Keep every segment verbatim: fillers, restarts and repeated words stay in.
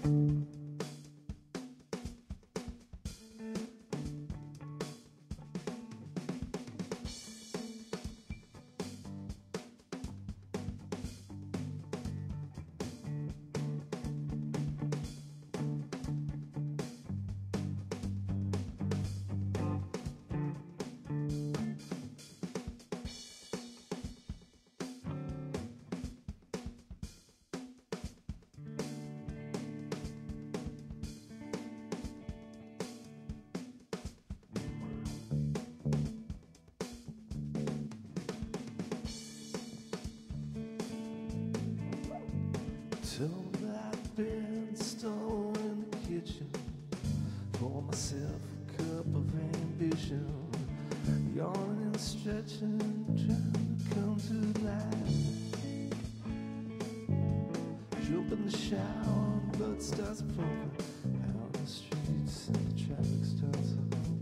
Till I've been stole in the kitchen, pour myself a cup of ambition, yawning and stretching, trying to come to life. Jump in the shower, blood starts pumping out the streets and the traffic starts to open.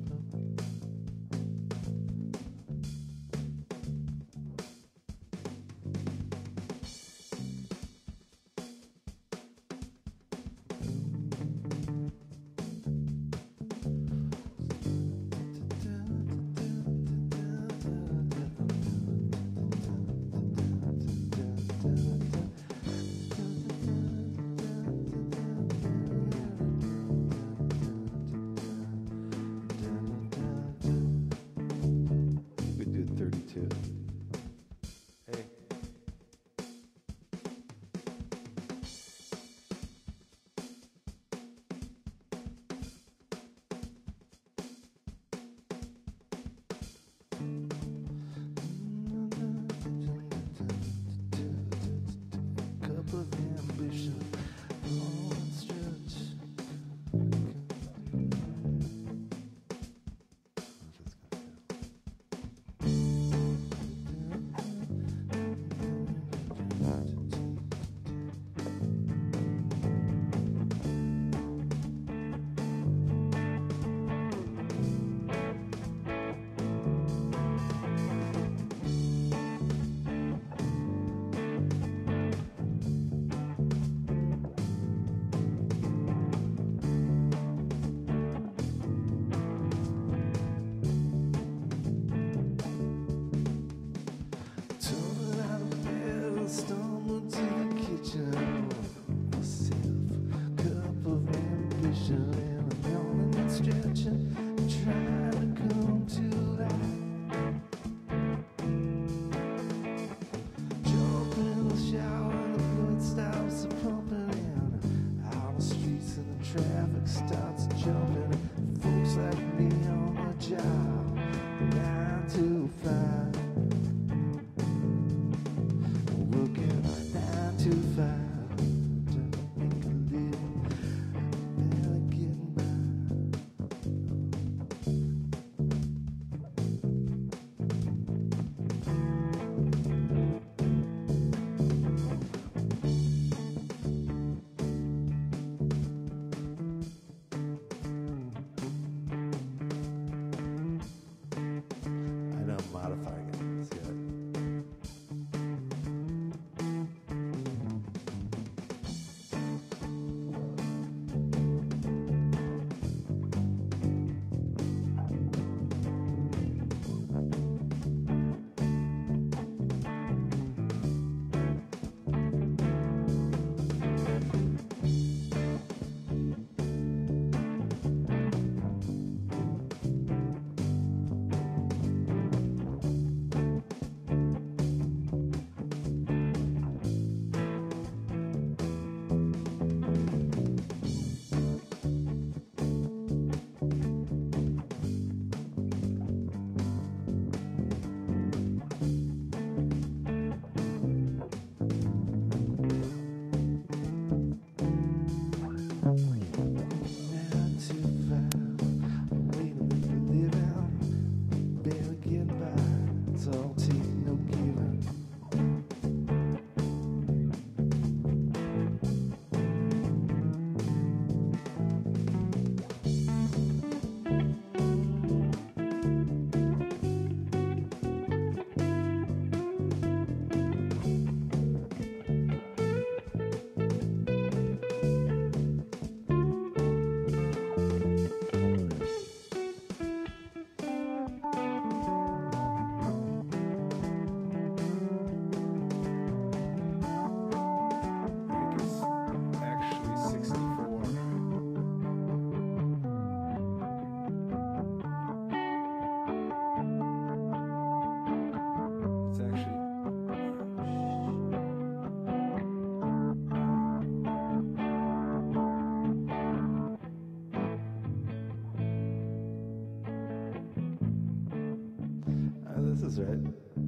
chords, right?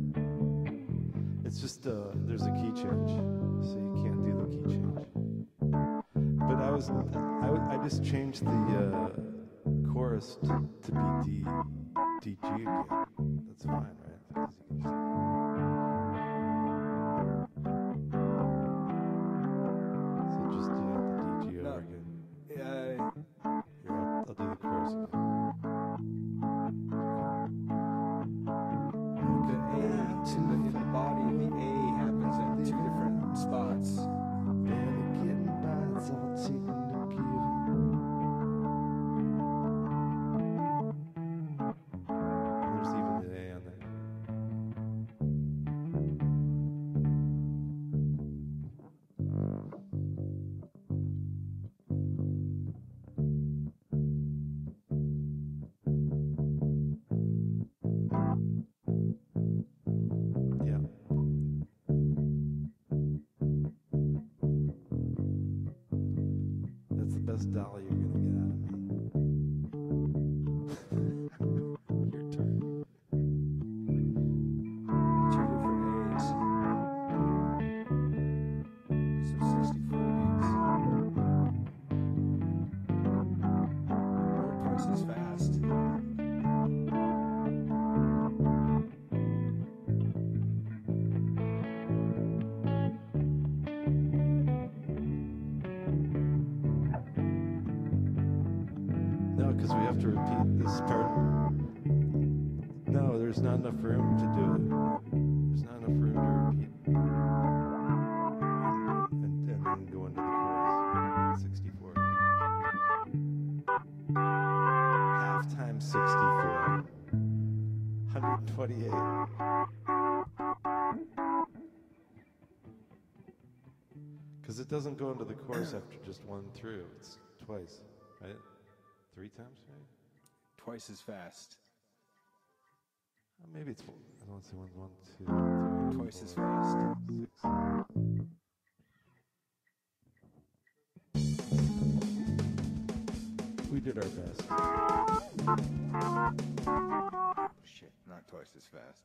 It's just, uh, there's a key change, so you can't do the key change. But I was, I, w- I just changed the uh, chorus to, to be D, D G again. That's fine, right? 'Cause you can just- So just do the D G No. over again. Yeah, Here, I'll, I'll do the chorus again. the A in the, in the body, the A happens at two different spots. Barely getting by, it's all taken to give. There's even the A on there. Yeah. That's the best dollar you're gonna get out of me. Your turn. Two different A's. So sixty-four beats. Or twice as fast. No, because we have to repeat this part. No, there's not enough room to do it. There's not enough room to repeat. And, and then go into the chorus. sixty-four. Half times sixty-four. one hundred twenty-eight. Because it doesn't go into the chorus after just one through. It's twice, right? Three times, right? Twice as fast. Uh, maybe it's, I don't see one, one, two, three, Twice as four, fast. six. We did our best. Oh, shit, not twice as fast.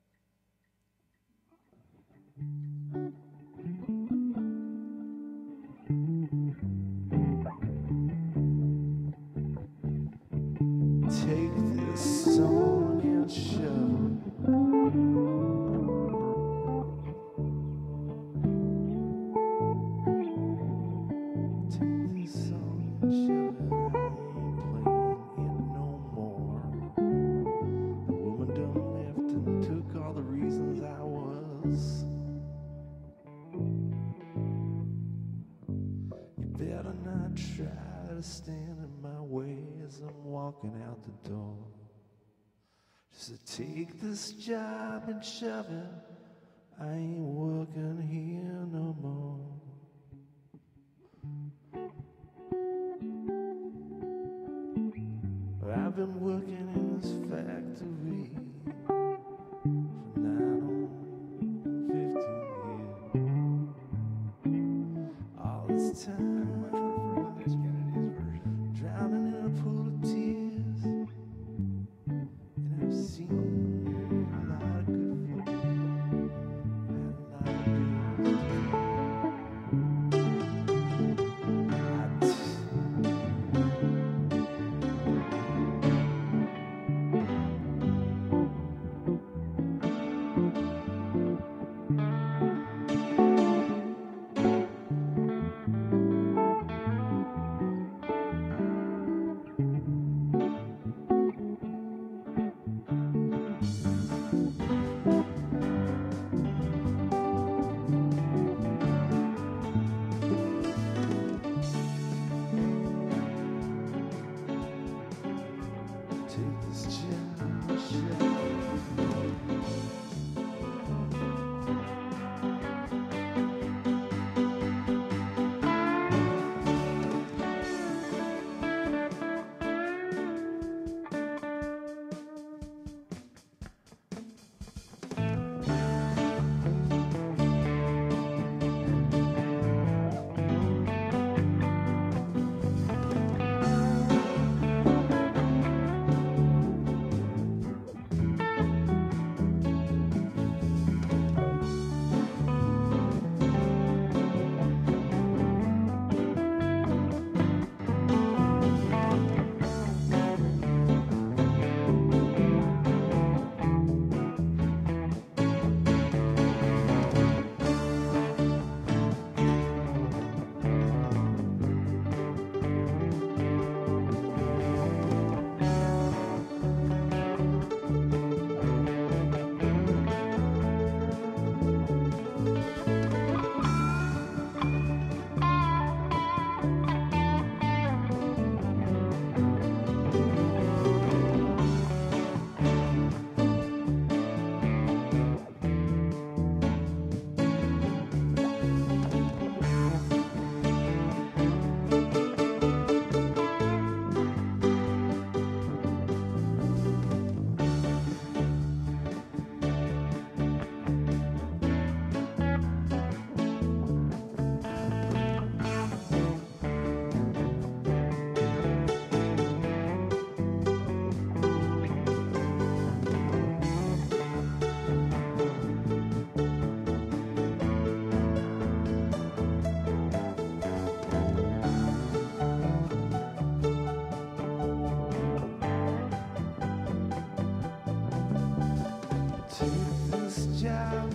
Take this song and shove it. Take this song and shove it. I ain't playing it no more. The woman done left and took all the reasons I was. You better not try to stand in my way as I'm walking out the door. Just take this job and shove it. I ain't working here no more. I've been working in this factory for nine on fifteen years. All this I time much prefer the Dead Kennedy's version. drowning in a pool of tears. And I've seen a lot of good folk and a lot of bills to pay. I t-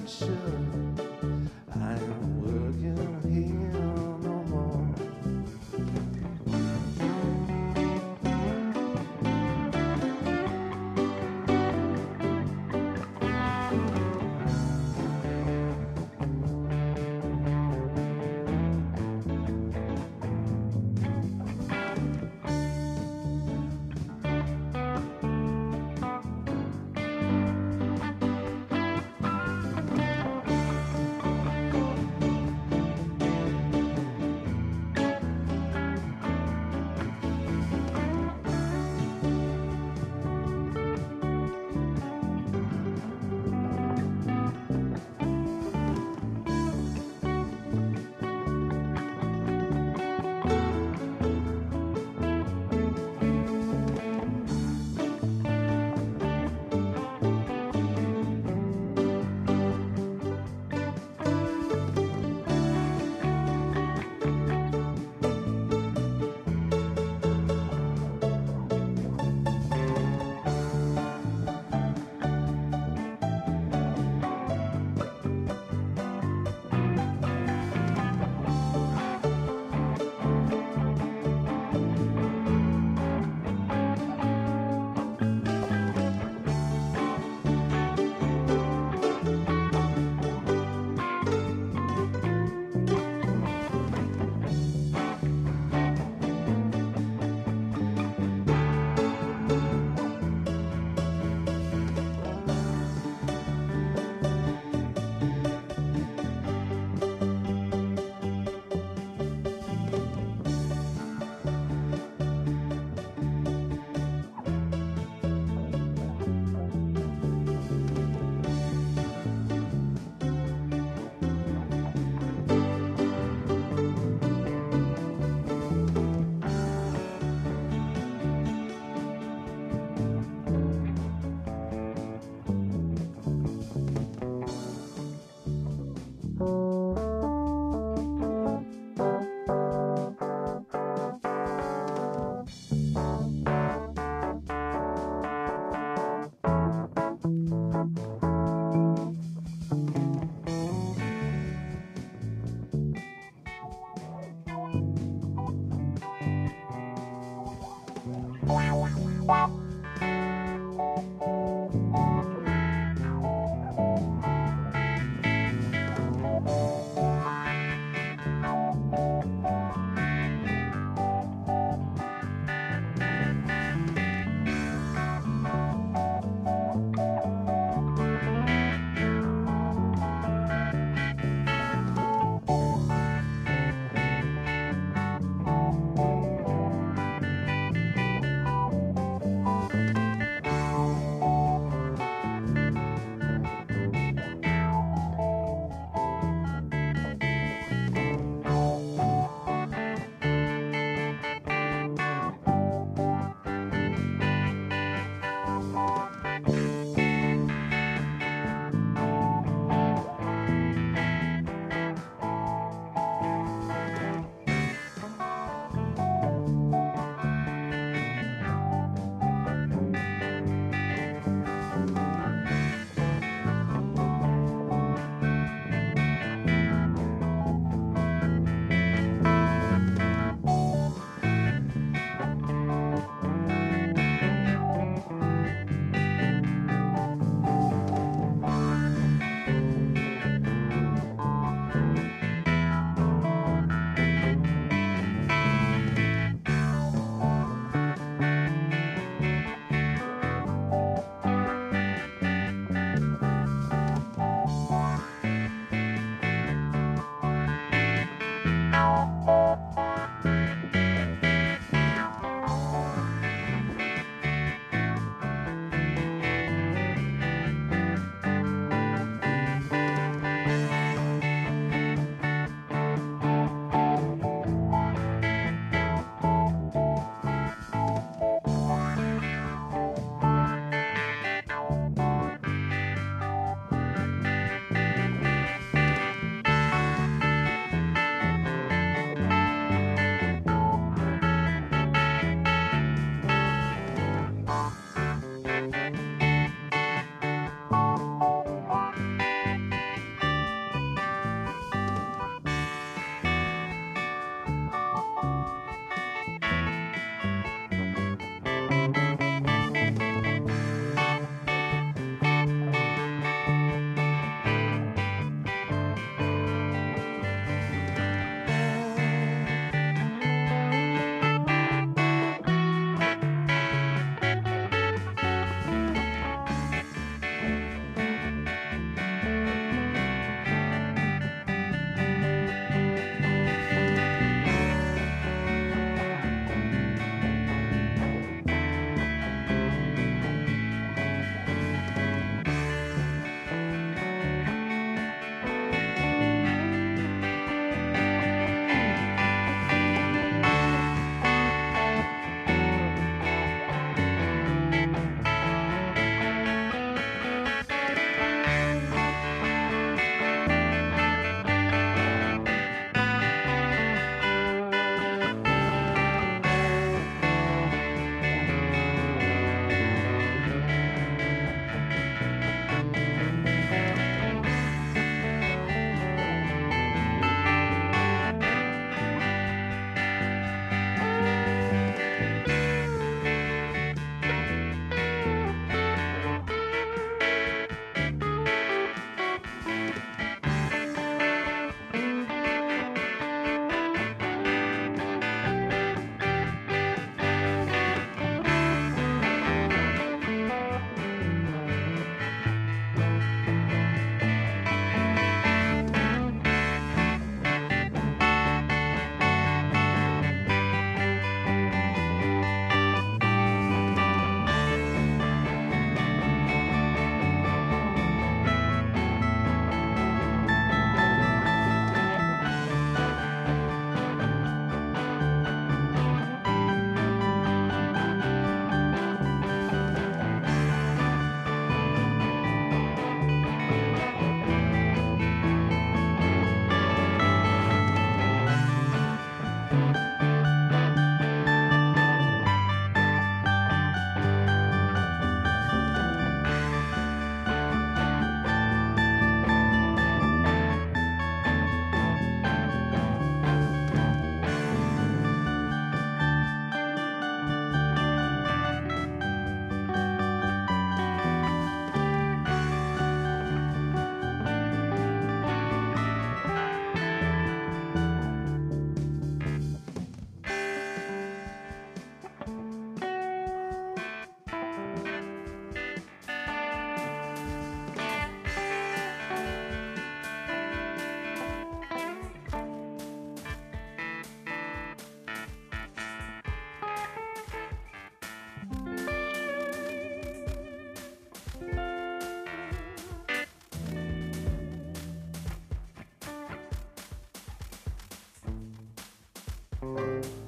shut. I ain't working here no more. Thank